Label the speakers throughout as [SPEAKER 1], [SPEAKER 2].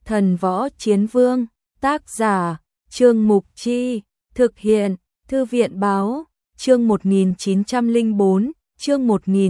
[SPEAKER 1] Thần Võ Chiến Vương, tác giả, Trương Mục Chi, thực hiện, Thư viện Báo, chương 1904, chương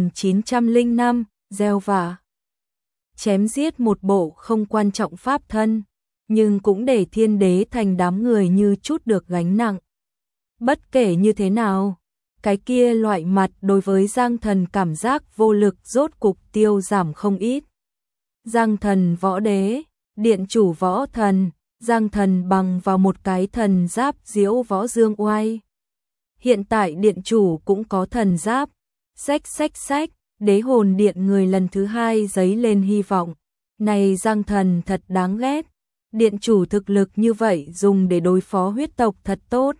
[SPEAKER 1] 1905, gieo vạ. Chém giết một bộ không quan trọng pháp thân, nhưng cũng để Thiên Đế thành đám người như chút được gánh nặng. Bất kể như thế nào, cái kia loại mặt đối với Giang Thần cảm giác vô lực rốt cục tiêu giảm không ít. Giang Thần Võ Đế, điện chủ võ thần, Giang Thần bằng vào một cái thần giáp diễu võ dương oai. Hiện tại điện chủ cũng có thần giáp, xách, đế hồn điện người lần thứ hai dấy lên hy vọng. Này Giang Thần thật đáng ghét, điện chủ thực lực như vậy dùng để đối phó huyết tộc thật tốt.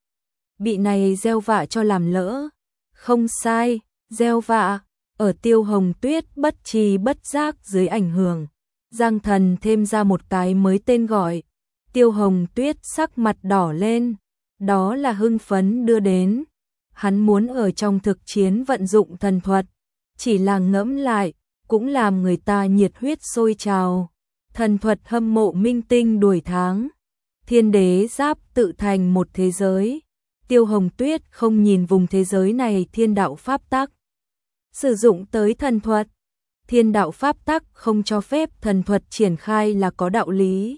[SPEAKER 1] Bị này gieo vạ cho làm lỡ, không sai, gieo vạ, ở Tiêu Hồng Tuyết bất tri bất giác dưới ảnh hưởng. Giang Thần thêm ra một cái mới tên gọi, Tiêu Hồng Tuyết sắc mặt đỏ lên, đó là hưng phấn đưa đến. Hắn muốn ở trong thực chiến vận dụng thần thuật, chỉ là ngẫm lại, cũng làm người ta nhiệt huyết sôi trào. Thần thuật hâm mộ minh tinh đuổi tháng, Thiên Đế giáp tự thành một thế giới. Tiêu Hồng Tuyết không nhìn vùng thế giới này thiên đạo pháp tắc, sử dụng tới thần thuật. Thiên đạo pháp tắc không cho phép thần thuật triển khai là có đạo lý.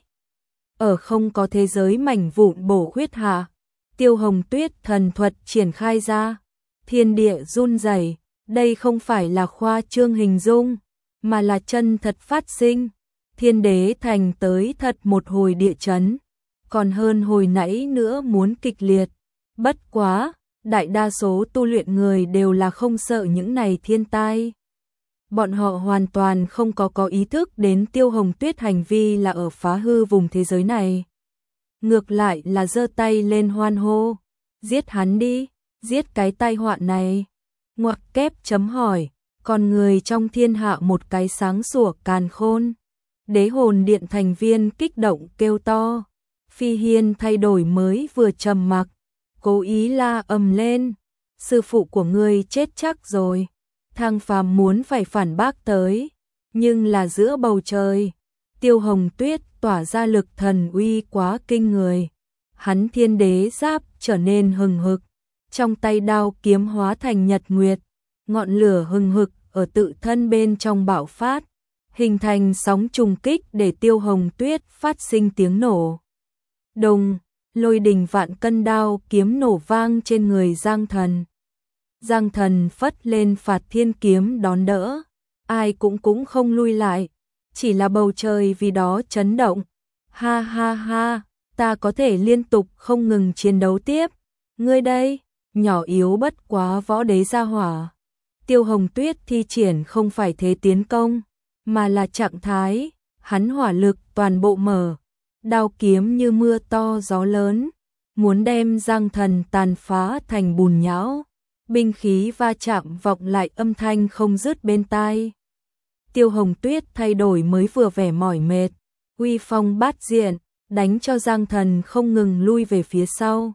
[SPEAKER 1] Ở không có thế giới mảnh vụn bổ khuyết hạ, Tiêu Hồng Tuyết thần thuật triển khai ra, thiên địa run rẩy. Đây không phải là khoa trương hình dung, mà là chân thật phát sinh. Thiên Đế thành tới thật một hồi địa chấn, còn hơn hồi nãy nữa muốn kịch liệt. Bất quá, đại đa số tu luyện người đều là không sợ những này thiên tai. Bọn họ hoàn toàn không có ý thức đến Tiêu Hồng Tuyết hành vi là ở phá hư vùng thế giới này. Ngược lại là giơ tay lên hoan hô, giết hắn đi, giết cái tai họa này. Ngoặc kép chấm hỏi, còn người trong thiên hạ một cái sáng sủa càn khôn. Đế hồn điện thành viên kích động kêu to. Phi Hiên thay đổi mới vừa trầm mặc, cố ý la ầm lên, sư phụ của ngươi chết chắc rồi. Thang Phàm muốn phải phản bác tới, nhưng là giữa bầu trời, Tiêu Hồng Tuyết tỏa ra lực thần uy quá kinh người. Hắn Thiên Đế giáp trở nên hừng hực, trong tay đao kiếm hóa thành nhật nguyệt, ngọn lửa hừng hực ở tự thân bên trong bạo phát, hình thành sóng trùng kích để Tiêu Hồng Tuyết phát sinh tiếng nổ. Đùng, lôi đình vạn cân đao kiếm nổ vang trên người Giang Thần. Giang Thần phất lên Phạt Thiên kiếm đón đỡ, ai cũng không lui lại, chỉ là bầu trời vì đó chấn động. Ha ha ha, ta có thể liên tục không ngừng chiến đấu tiếp. Ngươi đây, nhỏ yếu bất quá võ đế gia hỏa. Tiêu Hồng Tuyết thi triển không phải thế tiến công, mà là trạng thái, hắn hỏa lực toàn bộ mở, đao kiếm như mưa to gió lớn, muốn đem Giang Thần tàn phá thành bùn nhão. Binh khí va chạm vọng lại âm thanh không dứt bên tai. Tiêu Hồng Tuyết thay đổi mới vừa vẻ mỏi mệt, uy phong bát diện, đánh cho Giang Thần không ngừng lui về phía sau.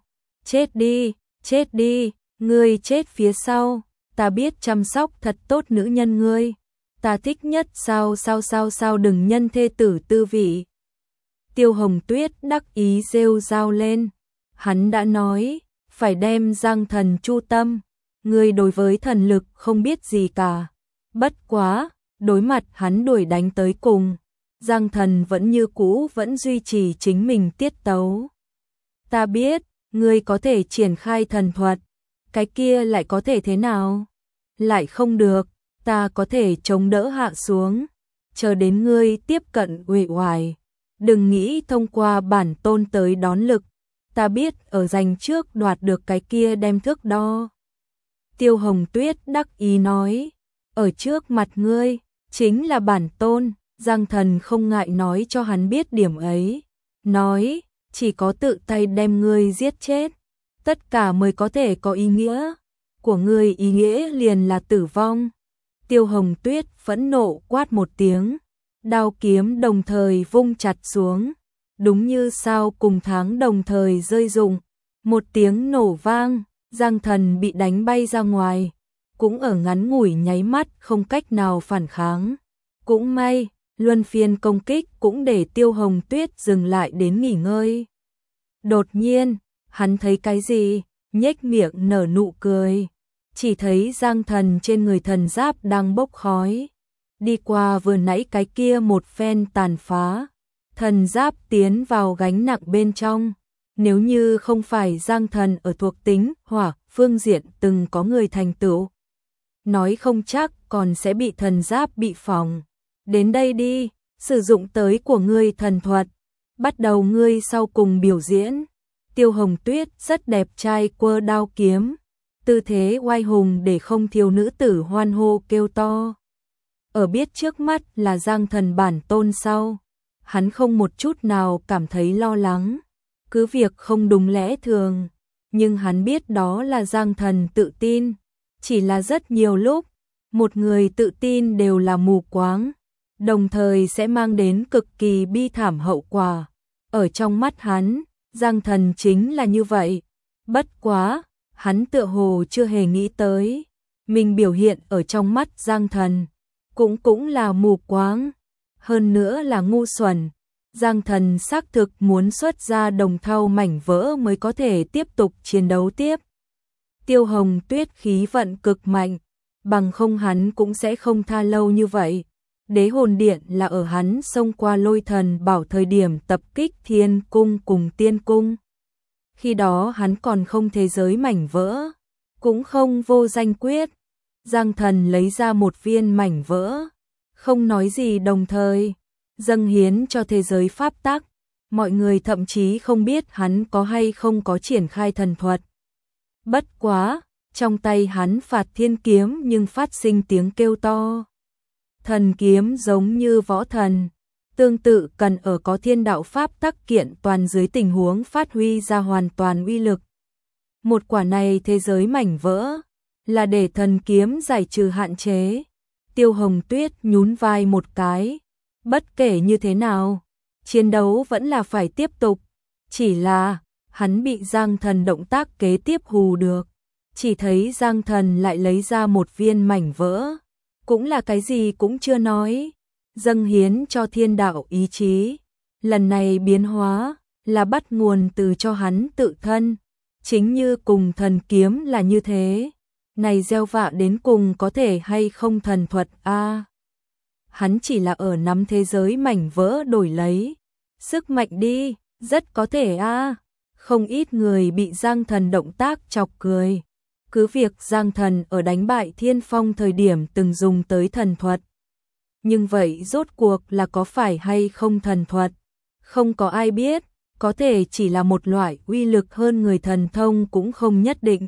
[SPEAKER 1] Chết đi, ngươi chết phía sau, ta biết chăm sóc thật tốt nữ nhân ngươi, ta thích nhất sao đừng nhân thê tử tư vị. Tiêu Hồng Tuyết đắc ý rêu rao lên, hắn đã nói, phải đem Giang Thần chu tâm, ngươi đối với thần lực không biết gì cả. Bất quá, đối mặt hắn đuổi đánh tới cùng, Giang Thần vẫn như cũ vẫn duy trì chính mình tiết tấu. Ta biết, ngươi có thể triển khai thần thuật, cái kia lại có thể thế nào? Lại không được, ta có thể chống đỡ hạ xuống, chờ đến ngươi tiếp cận uể oải. Đừng nghĩ thông qua bản tôn tới đón lực, ta biết ở giành trước đoạt được cái kia đem thước đo. Tiêu Hồng Tuyết đắc ý nói, ở trước mặt ngươi, chính là bản tôn. Giang Thần không ngại nói cho hắn biết điểm ấy, nói, chỉ có tự tay đem ngươi giết chết, tất cả mới có thể có ý nghĩa, của ngươi ý nghĩa liền là tử vong. Tiêu Hồng Tuyết phẫn nộ quát một tiếng, đao kiếm đồng thời vung chặt xuống, đúng như sao cùng tháng đồng thời rơi rụng, một tiếng nổ vang, Giang Thần bị đánh bay ra ngoài, cũng ở ngắn ngủi nháy mắt không cách nào phản kháng. Cũng may, luân phiên công kích cũng để Tiêu Hồng Tuyết dừng lại đến nghỉ ngơi. Đột nhiên, hắn thấy cái gì, nhếch miệng nở nụ cười. Chỉ thấy Giang Thần trên người thần giáp đang bốc khói. Đi qua vừa nãy cái kia một phen tàn phá, thần giáp tiến vào gánh nặng bên trong. Nếu như không phải Giang Thần ở thuộc tính hỏa phương diện từng có người thành tựu, nói không chắc còn sẽ bị thần giáp bị phỏng. Đến đây đi, sử dụng tới của ngươi thần thuật, bắt đầu ngươi sau cùng biểu diễn. Tiêu Hồng Tuyết rất đẹp trai quơ đao kiếm, tư thế oai hùng để không thiếu nữ tử hoan hô kêu to. Ở biết trước mắt là Giang Thần bản tôn sau, hắn không một chút nào cảm thấy lo lắng, cứ việc không đúng lẽ thường, nhưng hắn biết đó là Giang Thần tự tin, chỉ là rất nhiều lúc, một người tự tin đều là mù quáng, đồng thời sẽ mang đến cực kỳ bi thảm hậu quả. Ở trong mắt hắn, Giang Thần chính là như vậy, bất quá, hắn tựa hồ chưa hề nghĩ tới, mình biểu hiện ở trong mắt Giang Thần, cũng là mù quáng, hơn nữa là ngu xuẩn. Giang Thần xác thực muốn xuất ra đồng thau mảnh vỡ mới có thể tiếp tục chiến đấu tiếp. Tiêu Hồng Tuyết khí vận cực mạnh, bằng không hắn cũng sẽ không tha lâu như vậy. Đế hồn điện là ở hắn xông qua Lôi Thần Bảo thời điểm tập kích Thiên Cung cùng Tiên Cung. Khi đó hắn còn không thế giới mảnh vỡ, cũng không vô danh quyết. Giang Thần lấy ra một viên mảnh vỡ, không nói gì đồng thời dâng hiến cho thế giới pháp tắc. Mọi người thậm chí không biết hắn có hay không có triển khai thần thuật. Bất quá, trong tay hắn phạt thiên kiếm nhưng phát sinh tiếng kêu to. Thần kiếm giống như võ thần, tương tự cần ở có thiên đạo pháp tắc kiện toàn dưới tình huống phát huy ra hoàn toàn uy lực. Một quả này thế giới mảnh vỡ, là để thần kiếm giải trừ hạn chế. Tiêu Hồng Tuyết nhún vai một cái, bất kể như thế nào, chiến đấu vẫn là phải tiếp tục, chỉ là hắn bị Giang Thần động tác kế tiếp hù được. Chỉ thấy Giang Thần lại lấy ra một viên mảnh vỡ, cũng là cái gì cũng chưa nói, dâng hiến cho thiên đạo ý chí. Lần này biến hóa là bắt nguồn từ cho hắn tự thân, chính như cùng thần kiếm là như thế. Này gieo vạ đến cùng có thể hay không thần thuật a? Hắn chỉ là ở nắm thế giới mảnh vỡ đổi lấy sức mạnh đi, rất có thể a. Không ít người bị Giang Thần động tác chọc cười. Cứ việc Giang Thần ở đánh bại Thiên Phong thời điểm từng dùng tới thần thuật. Nhưng vậy rốt cuộc là có phải hay không thần thuật? Không có ai biết, có thể chỉ là một loại uy lực hơn người thần thông cũng không nhất định.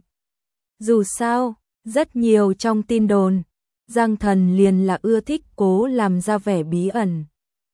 [SPEAKER 1] Dù sao, rất nhiều trong tin đồn, Giang Thần liền là ưa thích cố làm ra vẻ bí ẩn.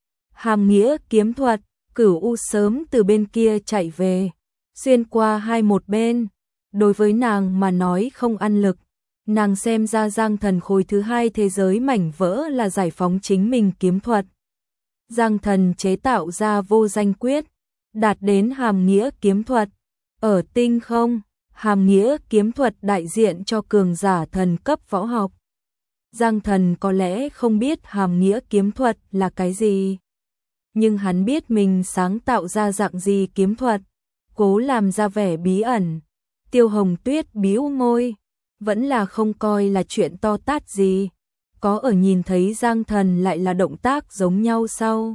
[SPEAKER 1] Hàm nghĩa kiếm thuật, Cửu U sớm từ bên kia chạy về, xuyên qua hai một bên. Đối với nàng mà nói không ăn lực, nàng xem ra Giang Thần khối thứ hai thế giới mảnh vỡ là giải phóng chính mình kiếm thuật. Giang Thần chế tạo ra vô danh quyết, đạt đến hàm nghĩa kiếm thuật. Ở tinh không, hàm nghĩa kiếm thuật đại diện cho cường giả thần cấp võ học. Giang Thần có lẽ không biết hàm nghĩa kiếm thuật là cái gì, nhưng hắn biết mình sáng tạo ra dạng gì kiếm thuật, cố làm ra vẻ bí ẩn. Tiêu Hồng Tuyết bĩu môi, vẫn là không coi là chuyện to tát gì. Có ở nhìn thấy Giang Thần lại là động tác giống nhau sau.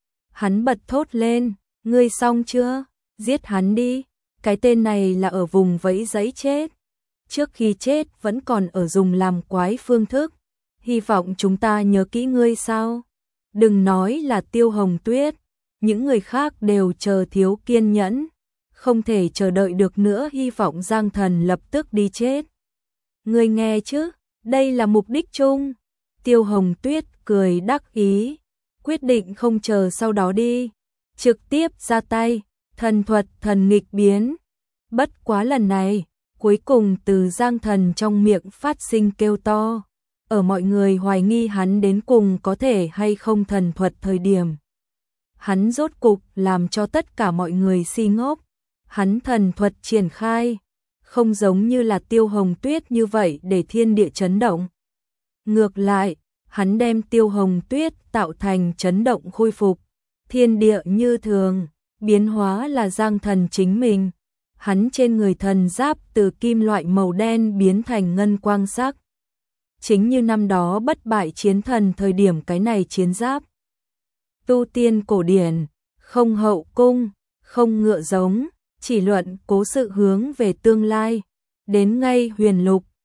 [SPEAKER 1] Hắn bật thốt lên, ngươi xong chưa? Giết hắn đi, cái tên này là ở vùng vẫy giấy chết. Trước khi chết vẫn còn ở dùng làm quái phương thức. Hy vọng chúng ta nhớ kỹ ngươi sao? Đừng nói là Tiêu Hồng Tuyết, những người khác đều chờ thiếu kiên nhẫn. Không thể chờ đợi được nữa, hy vọng Giang Thần lập tức đi chết. Ngươi nghe chứ, đây là mục đích chung. Tiêu Hồng Tuyết cười đắc ý, quyết định không chờ sau đó đi, trực tiếp ra tay, thần thuật thần nghịch biến. Bất quá lần này, cuối cùng từ Giang Thần trong miệng phát sinh kêu to, ở mọi người hoài nghi hắn đến cùng có thể hay không thần thuật thời điểm. Hắn rốt cục làm cho tất cả mọi người si ngốc. Hắn thần thuật triển khai, không giống như là Tiêu Hồng Tuyết như vậy để thiên địa chấn động. Ngược lại, hắn đem Tiêu Hồng Tuyết tạo thành chấn động khôi phục, thiên địa như thường, biến hóa là Giang Thần chính mình. Hắn trên người thần giáp từ kim loại màu đen biến thành ngân quang sắc. Chính như năm đó bất bại chiến thần thời điểm cái này chiến giáp. Tu tiên cổ điển, không hậu cung, không ngựa giống, chỉ luận cố sự hướng về tương lai. Đến ngay huyền lục,